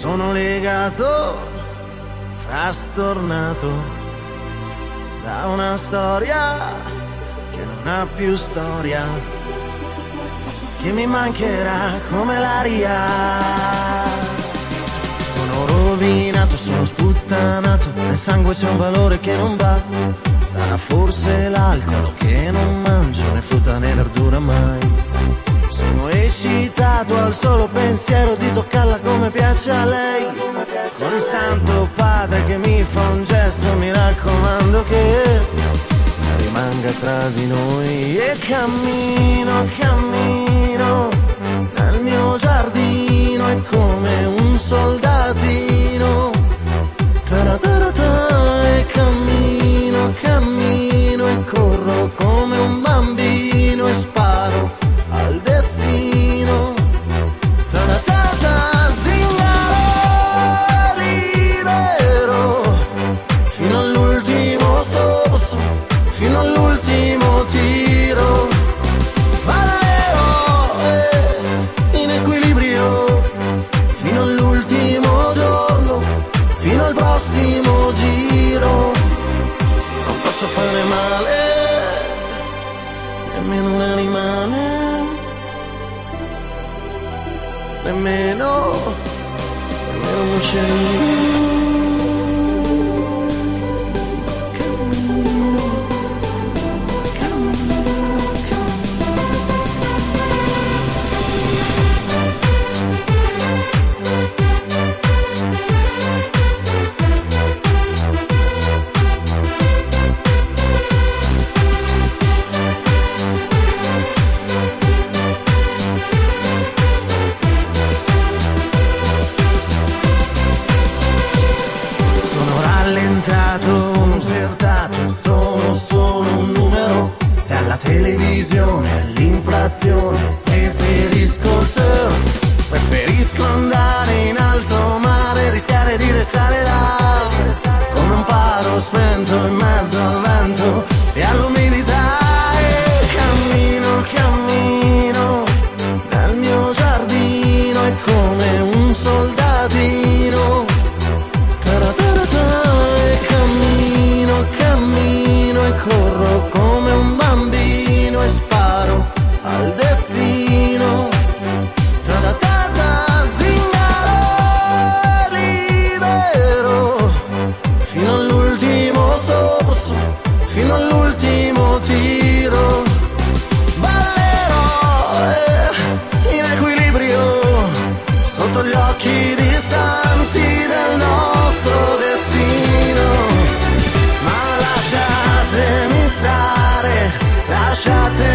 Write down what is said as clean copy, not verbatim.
Sono legato, frastornato da una storia che non ha più storia, che mi mancherà come l'aria. Sono rovinato, sono sputtanato, nel sangue c'è un valore che non va. Sarà forse l'alcol che non mangio né frutta né verdura mai. Sono eccitato al solo pensiero di toccarla come piace a lei. Con il Santo Padre che mi fa un gesto, mi raccomando che rimanga tra di noi. E cammino, cammino nel mio giardino, è come un soldatino. Ta-ra-ta-ra-ta. E cammino, cammino e corro come un bambino e sparo al destino. Ta-ta-ta-ta, zingaro libero, fino all'ultimo sorso, fino all'ultimo tiro. Valero, in equilibrio, fino all'ultimo giorno, fino al prossimo giro. Non posso fare male, nemmeno un animale, nemmeno un uccellino. Sconcertato, il tono sono un numero, e alla televisione, all'inflazione, preferisco il surf, preferisco andare in alto mare, rischiare di restare là, come un faro spento in mezzo al vento e all'umidità. E cammino, cammino nel mio giardino, è come un soldatino. Cammino e corro come un bambino e sparo al destino. Ta-ta-ta-ta, zingaro libero, fino all'ultimo sorso, fino all'ultimo tiro. Ballerò in equilibrio sotto gli occhi distanti del nostro destino. Lasciatemi stare, lasciatemi